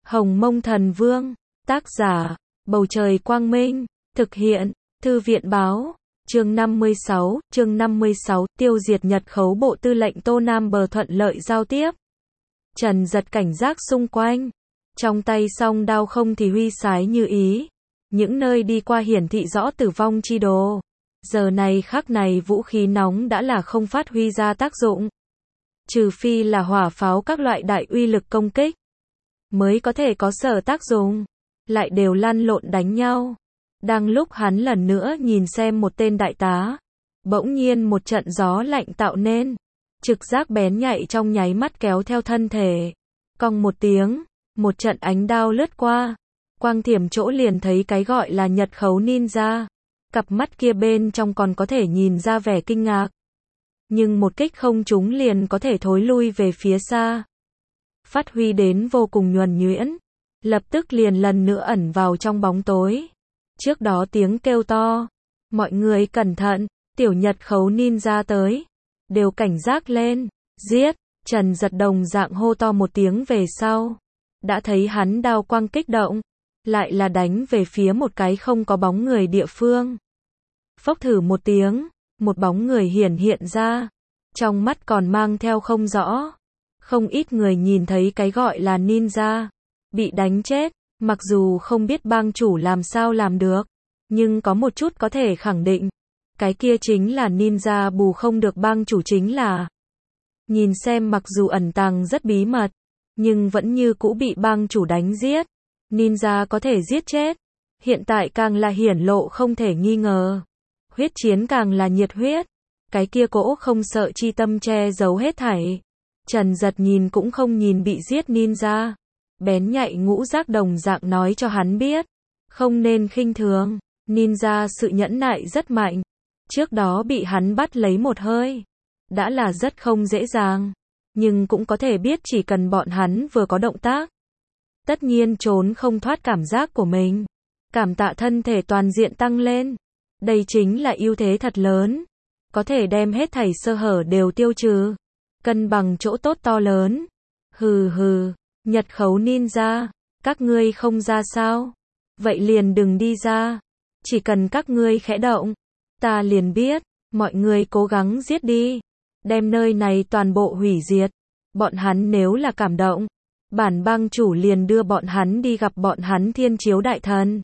Hồng Mông Thần Vương, tác giả, Bầu Trời Quang Minh, thực hiện, Thư viện Báo, chương 56, tiêu diệt Nhật Khấu. Bộ Tư lệnh Tô Nam Bờ thuận lợi giao tiếp. Trần Dật cảnh giác xung quanh, trong tay song đao không thì huy sái như ý, những nơi đi qua hiển thị rõ tử vong chi đồ. Giờ này khắc này vũ khí nóng đã là không phát huy ra tác dụng, trừ phi là hỏa pháo các loại đại uy lực công kích mới có thể có sở tác dụng, lại đều lăn lộn đánh nhau. Đang lúc hắn lần nữa nhìn xem một tên đại tá, bỗng nhiên một trận gió lạnh tạo nên, trực giác bén nhạy trong nháy mắt kéo theo thân thể, cong một tiếng, một trận ánh đao lướt qua, quang thiểm chỗ liền thấy cái gọi là Nhật Khấu ninja, cặp mắt kia bên trong còn có thể nhìn ra vẻ kinh ngạc, nhưng một kích không trúng liền có thể thối lui về phía xa, phát huy đến vô cùng nhuần nhuyễn, lập tức liền lần nữa ẩn vào trong bóng tối. Trước đó tiếng kêu to, mọi người cẩn thận, tiểu Nhật Khấu ninja tới, đều cảnh giác lên, giết. Trần Dật đồng dạng hô to một tiếng về sau, đã thấy hắn đao quang kích động, lại là đánh về phía một cái không có bóng người địa phương. Phốc thử một tiếng, một bóng người hiển hiện ra, trong mắt còn mang theo không rõ. Không ít người nhìn thấy cái gọi là ninja bị đánh chết, mặc dù không biết bang chủ làm sao làm được, nhưng có một chút có thể khẳng định, cái kia chính là ninja bù không được bang chủ chính là. Nhìn xem mặc dù ẩn tàng rất bí mật, nhưng vẫn như cũ bị bang chủ đánh giết. Ninja có thể giết chết, hiện tại càng là hiển lộ không thể nghi ngờ. Huyết chiến càng là nhiệt huyết, cái kia cỗ không sợ chi tâm che giấu hết thảy. Trần Dật nhìn cũng không nhìn bị giết ninja, bén nhạy ngũ giác đồng dạng nói cho hắn biết, không nên khinh thường, ninja sự nhẫn nại rất mạnh, trước đó bị hắn bắt lấy một hơi, đã là rất không dễ dàng, nhưng cũng có thể biết chỉ cần bọn hắn vừa có động tác, tất nhiên trốn không thoát cảm giác của mình, cảm tạ thân thể toàn diện tăng lên, đây chính là ưu thế thật lớn, có thể đem hết thảy sơ hở đều tiêu trừ, cân bằng chỗ tốt to lớn. Hừ hừ, Nhật Khấu ninja, các ngươi không ra sao? Vậy liền đừng đi ra, chỉ cần các ngươi khẽ động, ta liền biết, mọi người cố gắng giết đi, đem nơi này toàn bộ hủy diệt, bọn hắn nếu là cảm động, bản bang chủ liền đưa bọn hắn đi gặp bọn hắn thiên chiếu đại thần.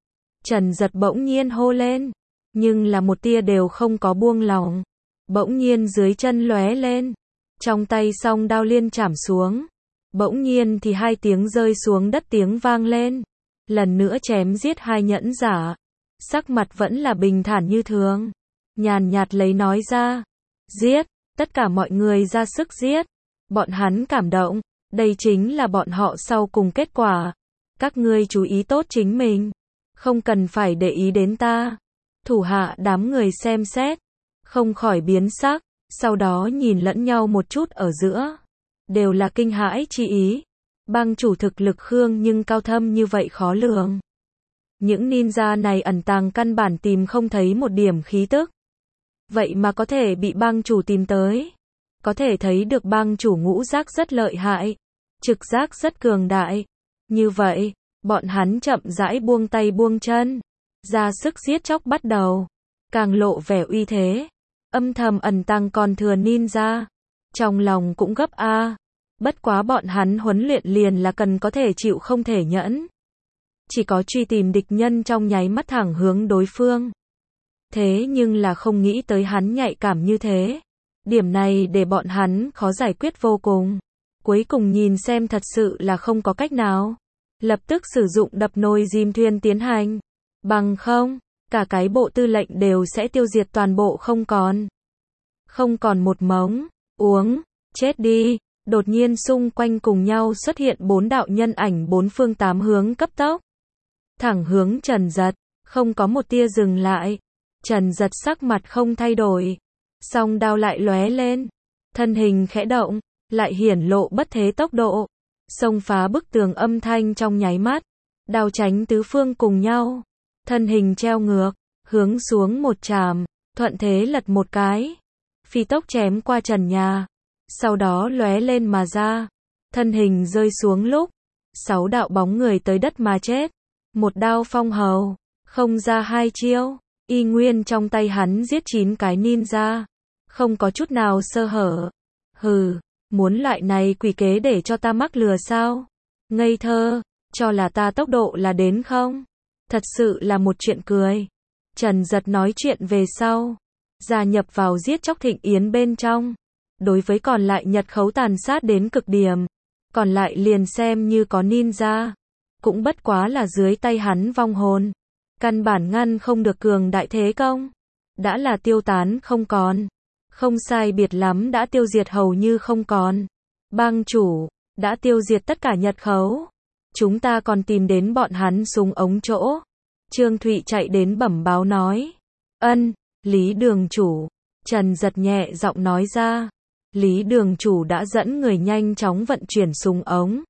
Trần Dật bỗng nhiên hô lên, nhưng là một tia đều không có buông lỏng, bỗng nhiên dưới chân lóe lên, trong tay song đao liên chảm xuống, bỗng nhiên thì hai tiếng rơi xuống đất tiếng vang lên, lần nữa chém giết hai nhẫn giả, sắc mặt vẫn là bình thản như thường, nhàn nhạt lấy nói ra, giết, tất cả mọi người ra sức giết, bọn hắn cảm động, đây chính là bọn họ sau cùng kết quả, các ngươi chú ý tốt chính mình, không cần phải để ý đến ta. Thủ hạ đám người xem xét, không khỏi biến sắc, sau đó nhìn lẫn nhau một chút ở giữa, đều là kinh hãi chi ý, bang chủ thực lực khương nhưng cao thâm như vậy khó lường. Những ninja này ẩn tàng căn bản tìm không thấy một điểm khí tức, vậy mà có thể bị bang chủ tìm tới, có thể thấy được bang chủ ngũ giác rất lợi hại, trực giác rất cường đại, như vậy, bọn hắn chậm rãi buông tay buông chân, ra sức giết chóc bắt đầu, càng lộ vẻ uy thế, âm thầm ẩn tàng còn thừa ninja, trong lòng cũng gấp a, bất quá bọn hắn huấn luyện liền là cần có thể chịu không thể nhẫn, chỉ có truy tìm địch nhân trong nháy mắt thẳng hướng đối phương, thế nhưng là không nghĩ tới hắn nhạy cảm như thế, điểm này để bọn hắn khó giải quyết vô cùng, cuối cùng nhìn xem thật sự là không có cách nào, lập tức sử dụng đập nồi dìm thuyền tiến hành, bằng không, cả cái bộ tư lệnh đều sẽ tiêu diệt toàn bộ không còn một mống, uống, chết đi. Đột nhiên xung quanh cùng nhau xuất hiện bốn đạo nhân ảnh bốn phương tám hướng cấp tốc, thẳng hướng Trần Dật, không có một tia dừng lại. Trần Dật sắc mặt không thay đổi, song đao lại lóe lên, thân hình khẽ động, lại hiển lộ bất thế tốc độ, xông phá bức tường âm thanh trong nháy mắt, đao tránh tứ phương cùng nhau, thân hình treo ngược, hướng xuống một chàm, thuận thế lật một cái, phi tốc chém qua trần nhà, sau đó lóe lên mà ra, thân hình rơi xuống lúc, 6 đạo bóng người tới đất mà chết. Một đao phong hầu, không ra 2 chiêu, y nguyên trong tay hắn giết 9 cái ninja, không có chút nào sơ hở. Hừ, muốn loại này quỷ kế để cho ta mắc lừa sao? Ngây thơ, cho là ta tốc độ là đến không? Thật sự là một chuyện cười. Trần Giật nói chuyện về sau, gia nhập vào giết chóc Thịnh Yến bên trong. Đối với còn lại Nhật khấu tàn sát đến cực điểm, còn lại liền xem như có ninja, cũng bất quá là dưới tay hắn vong hồn, căn bản ngăn không được cường đại thế công, đã là tiêu tán không còn, không sai biệt lắm đã tiêu diệt hầu như không còn. Bang chủ, đã tiêu diệt tất cả Nhật khấu, chúng ta còn tìm đến bọn hắn súng ống chỗ. Trương Thụy chạy đến bẩm báo nói. Ân, Lý đường chủ. Trần Giật nhẹ giọng nói ra. Lý đường chủ đã dẫn người nhanh chóng vận chuyển súng ống.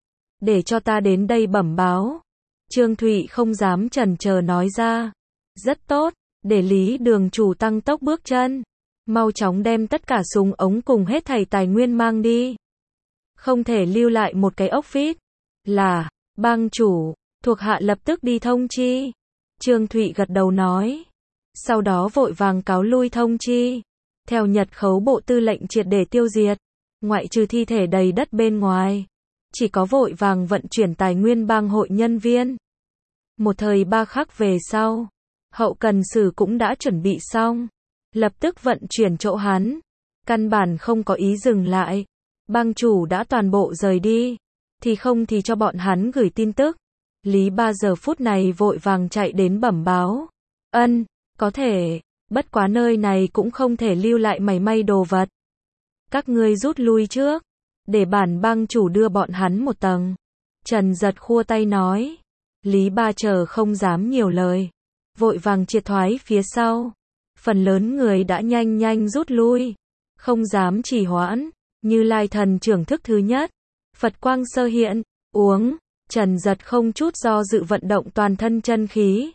Để cho ta đến đây bẩm báo. Trương Thụy không dám chần chờ nói ra. Rất tốt, để Lý đường chủ tăng tốc bước chân. Mau chóng đem tất cả súng ống cùng hết thảy tài nguyên mang đi. Không thể lưu lại một cái ốc vít. Là, bang chủ, thuộc hạ lập tức đi thông chi. Trương Thụy gật đầu nói. Sau đó vội vàng cáo lui thông chi. Theo Nhật khấu bộ tư lệnh triệt để tiêu diệt, ngoại trừ thi thể đầy đất bên ngoài, chỉ có vội vàng vận chuyển tài nguyên bang hội nhân viên. Một thời 3 khắc về sau, hậu cần sử cũng đã chuẩn bị xong, lập tức vận chuyển chỗ hắn, căn bản không có ý dừng lại. Bang chủ đã toàn bộ rời đi, thì không thì cho bọn hắn gửi tin tức. Lý Ba giờ phút này vội vàng chạy đến bẩm báo. Ân, có thể, bất quá nơi này cũng không thể lưu lại mảy may đồ vật. Các ngươi rút lui trước, để bản bang chủ đưa bọn hắn một tầng. Trần Giật khua tay nói. Lý Ba chờ không dám nhiều lời, vội vàng triệt thoái phía sau. Phần lớn người đã nhanh rút lui, không dám trì hoãn. Như Lai thần trưởng thức thứ nhất, Phật quang sơ hiện, uống. Trần Giật không chút do dự vận động toàn thân chân khí.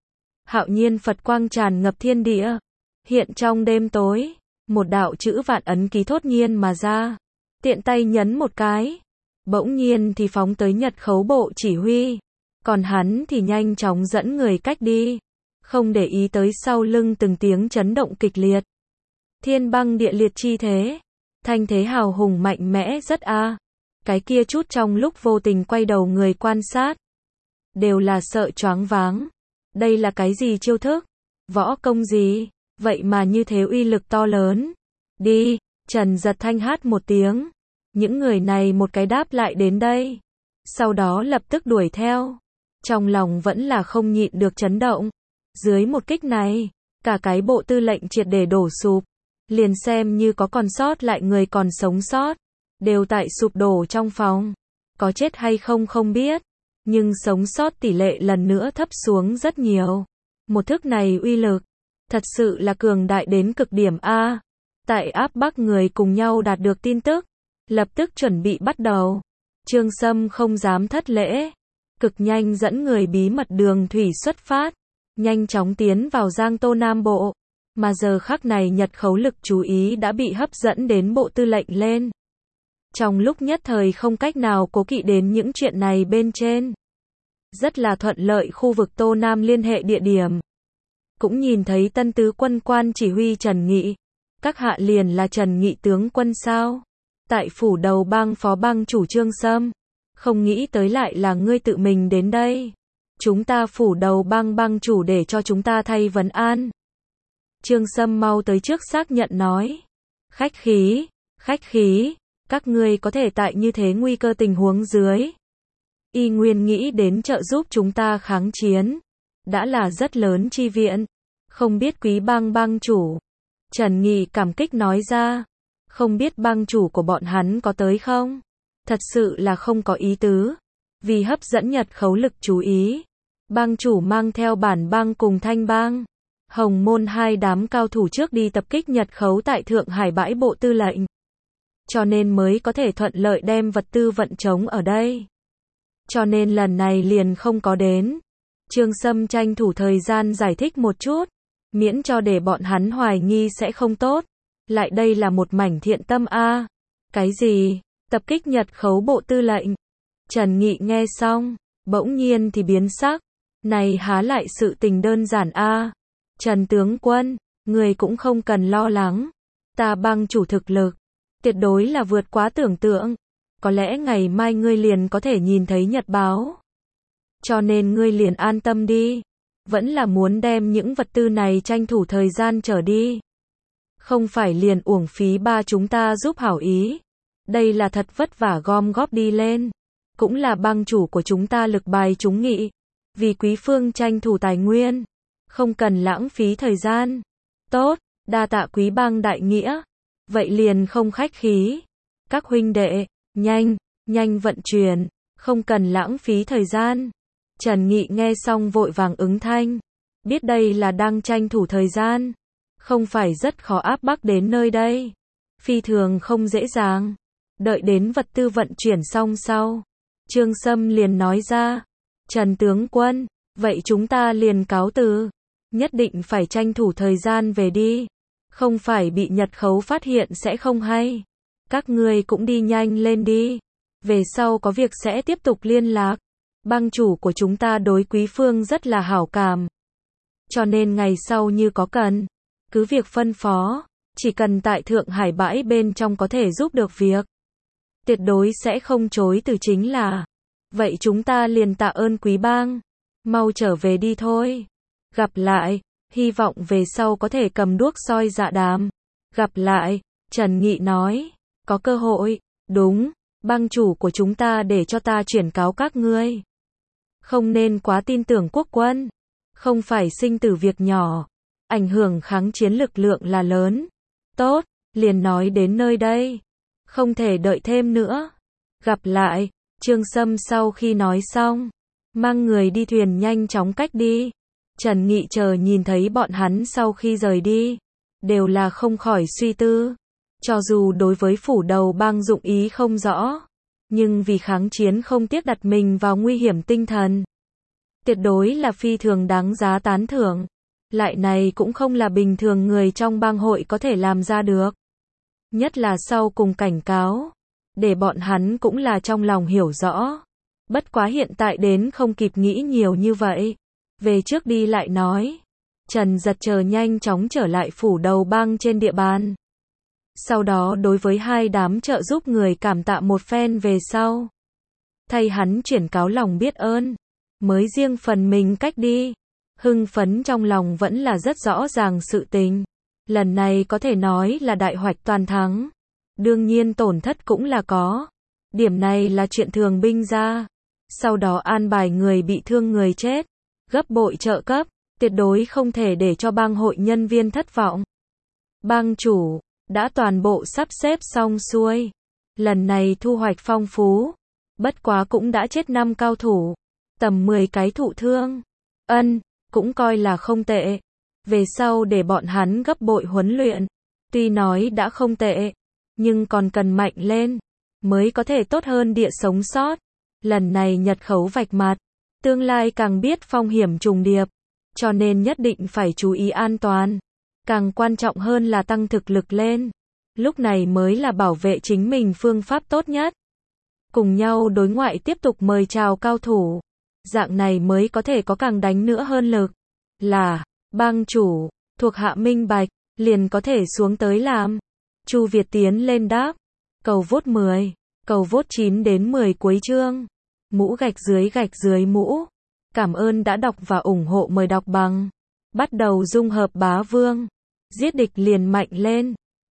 Hạo nhiên Phật quang tràn ngập thiên địa. Hiện trong đêm tối, một đạo chữ vạn ấn ký thốt nhiên mà ra. Tiện tay nhấn một cái, bỗng nhiên thì phóng tới Nhật khấu bộ chỉ huy. Còn hắn thì nhanh chóng dẫn người cách đi, không để ý tới sau lưng từng tiếng chấn động kịch liệt. Thiên băng địa liệt chi thế, thanh thế hào hùng mạnh mẽ rất a. Cái kia chút trong lúc vô tình quay đầu người quan sát, đều là sợ choáng váng. Đây là cái gì chiêu thức? Võ công gì? Vậy mà như thế uy lực to lớn. Đi, Trần Giật thanh hát một tiếng. Những người này một cái đáp lại đến đây. Sau đó lập tức đuổi theo. Trong lòng vẫn là không nhịn được chấn động. Dưới một kích này, cả cái bộ tư lệnh triệt để đổ sụp. Liền xem như có còn sót lại người còn sống sót, đều tại sụp đổ trong phòng. Có chết hay không không biết, nhưng sống sót tỷ lệ lần nữa thấp xuống rất nhiều. Một thức này uy lực, thật sự là cường đại đến cực điểm a. Tại áp Bắc người cùng nhau đạt được tin tức, lập tức chuẩn bị bắt đầu. Trương Sâm không dám thất lễ, cực nhanh dẫn người bí mật đường thủy xuất phát, nhanh chóng tiến vào Giang Tô Nam Bộ. Mà giờ khắc này Nhật khấu lực chú ý đã bị hấp dẫn đến bộ tư lệnh lên. Trong lúc nhất thời không cách nào cố kỵ đến những chuyện này bên trên. Rất là thuận lợi khu vực Tô Nam liên hệ địa điểm. Cũng nhìn thấy tân tứ quân quan chỉ huy Trần Nghị. Các hạ liền là Trần Nghị tướng quân sao? Tại phủ đầu bang phó bang chủ Trương Sâm. Không nghĩ tới lại là ngươi tự mình đến đây. Chúng ta phủ đầu bang bang chủ để cho chúng ta thay vấn an. Trương Sâm mau tới trước xác nhận nói. Khách khí, các ngươi có thể tại như thế nguy cơ tình huống dưới. Y nguyên nghĩ đến trợ giúp chúng ta kháng chiến. Đã là rất lớn chi viện. Không biết quý bang bang chủ. Trần Nghị cảm kích nói ra. Không biết bang chủ của bọn hắn có tới không? Thật sự là không có ý tứ. Vì hấp dẫn Nhật khấu lực chú ý. Bang chủ mang theo bản bang cùng Thanh bang, Hồng Môn hai đám cao thủ trước đi tập kích Nhật khấu tại Thượng Hải bãi bộ tư lệnh. Cho nên mới có thể thuận lợi đem vật tư vận chống ở đây. Cho nên lần này liền không có đến. Trương Sâm tranh thủ thời gian giải thích một chút, miễn cho để bọn hắn hoài nghi sẽ không tốt. Lại đây là một mảnh thiện tâm a. Cái gì? Tập kích Nhật khấu bộ tư lệnh. Trần Nghị nghe xong, bỗng nhiên thì biến sắc. Này há lại sự tình đơn giản a. Trần tướng quân, người cũng không cần lo lắng. Ta bang chủ thực lực, tuyệt đối là vượt quá tưởng tượng. Có lẽ ngày mai ngươi liền có thể nhìn thấy nhật báo. Cho nên ngươi liền an tâm đi. Vẫn là muốn đem những vật tư này tranh thủ thời gian trở đi. Không phải liền uổng phí ba chúng ta giúp hảo ý. Đây là thật vất vả gom góp đi lên. Cũng là bang chủ của chúng ta lực bài chúng nghị. Vì quý phương tranh thủ tài nguyên. Không cần lãng phí thời gian. Tốt, đa tạ quý bang đại nghĩa. Vậy liền không khách khí. Các huynh đệ, nhanh vận chuyển. Không cần lãng phí thời gian. Trần Nghị nghe xong vội vàng ứng thanh. Biết đây là đang tranh thủ thời gian. Không phải rất khó áp bách đến nơi đây. Phi thường không dễ dàng. Đợi đến vật tư vận chuyển xong sau. Trương Sâm liền nói ra. Trần tướng quân, vậy chúng ta liền cáo từ. Nhất định phải tranh thủ thời gian về đi. Không phải bị Nhật Khấu phát hiện sẽ không hay. Các ngươi cũng đi nhanh lên đi. Về sau có việc sẽ tiếp tục liên lạc. Bang chủ của chúng ta đối quý phương rất là hảo cảm. Cho nên ngày sau như có cần, cứ việc phân phó. Chỉ cần tại Thượng Hải bãi bên trong có thể giúp được việc. Tuyệt đối sẽ không chối từ chính là. Vậy chúng ta liền tạ ơn quý bang. Mau trở về đi thôi. Gặp lại. Hy vọng về sau có thể cầm đuốc soi dạ đàm. Gặp lại. Trần Nghị nói. Có cơ hội. Đúng. Bang chủ của chúng ta để cho ta chuyển cáo các ngươi. Không nên quá tin tưởng quốc quân. Không phải sinh tử việc nhỏ. Ảnh hưởng kháng chiến lực lượng là lớn. Tốt. Liền nói đến nơi đây. Không thể đợi thêm nữa. Gặp lại. Trương Sâm sau khi nói xong, mang người đi thuyền nhanh chóng cách đi. Trần Nghị chờ nhìn thấy bọn hắn sau khi rời đi, đều là không khỏi suy tư. Cho dù đối với phủ đầu bang dụng ý không rõ, nhưng vì kháng chiến không tiếc đặt mình vào nguy hiểm tinh thần. Tuyệt đối là phi thường đáng giá tán thưởng. Lại này cũng không là bình thường người trong bang hội có thể làm ra được. Nhất là sau cùng cảnh cáo. Để bọn hắn cũng là trong lòng hiểu rõ. Bất quá hiện tại đến không kịp nghĩ nhiều như vậy. Về trước đi lại nói. Trần Giật chờ nhanh chóng trở lại phủ đầu bang trên địa bàn. Sau đó đối với hai đám trợ giúp người cảm tạ một phen về sau. Thay hắn chuyển cáo lòng biết ơn. Mới riêng phần mình cách đi. Hưng phấn trong lòng vẫn là rất rõ ràng sự tình. Lần này có thể nói là đại hoạch toàn thắng. Đương nhiên tổn thất cũng là có. Điểm này là chuyện thường binh ra. Sau đó an bài người bị thương người chết. Gấp bội trợ cấp. Tuyệt đối không thể để cho bang hội nhân viên thất vọng. Bang chủ đã toàn bộ sắp xếp xong xuôi. Lần này thu hoạch phong phú. Bất quá cũng đã chết 5 cao thủ. Tầm 10 cái thụ thương. Cũng coi là không tệ. Về sau để bọn hắn gấp bội huấn luyện. Tuy nói đã không tệ. Nhưng còn cần mạnh lên. Mới có thể tốt hơn địa sống sót. Lần này Nhật Khấu vạch mặt. Tương lai càng biết phong hiểm trùng điệp. Cho nên nhất định phải chú ý an toàn. Càng quan trọng hơn là tăng thực lực lên. Lúc này mới là bảo vệ chính mình phương pháp tốt nhất. Cùng nhau đối ngoại tiếp tục mời chào cao thủ. Dạng này mới có thể có càng đánh nữa hơn lực. Là, bang chủ, thuộc hạ minh bạch, liền có thể xuống tới làm. Chu Việt tiến lên đáp. Cầu vốt 10, cầu vốt 9 đến 10 cuối chương. Mũ gạch dưới mũ. Cảm ơn đã đọc và ủng hộ, mời đọc bằng. Bắt đầu dung hợp bá vương. Giết địch liền mạnh lên.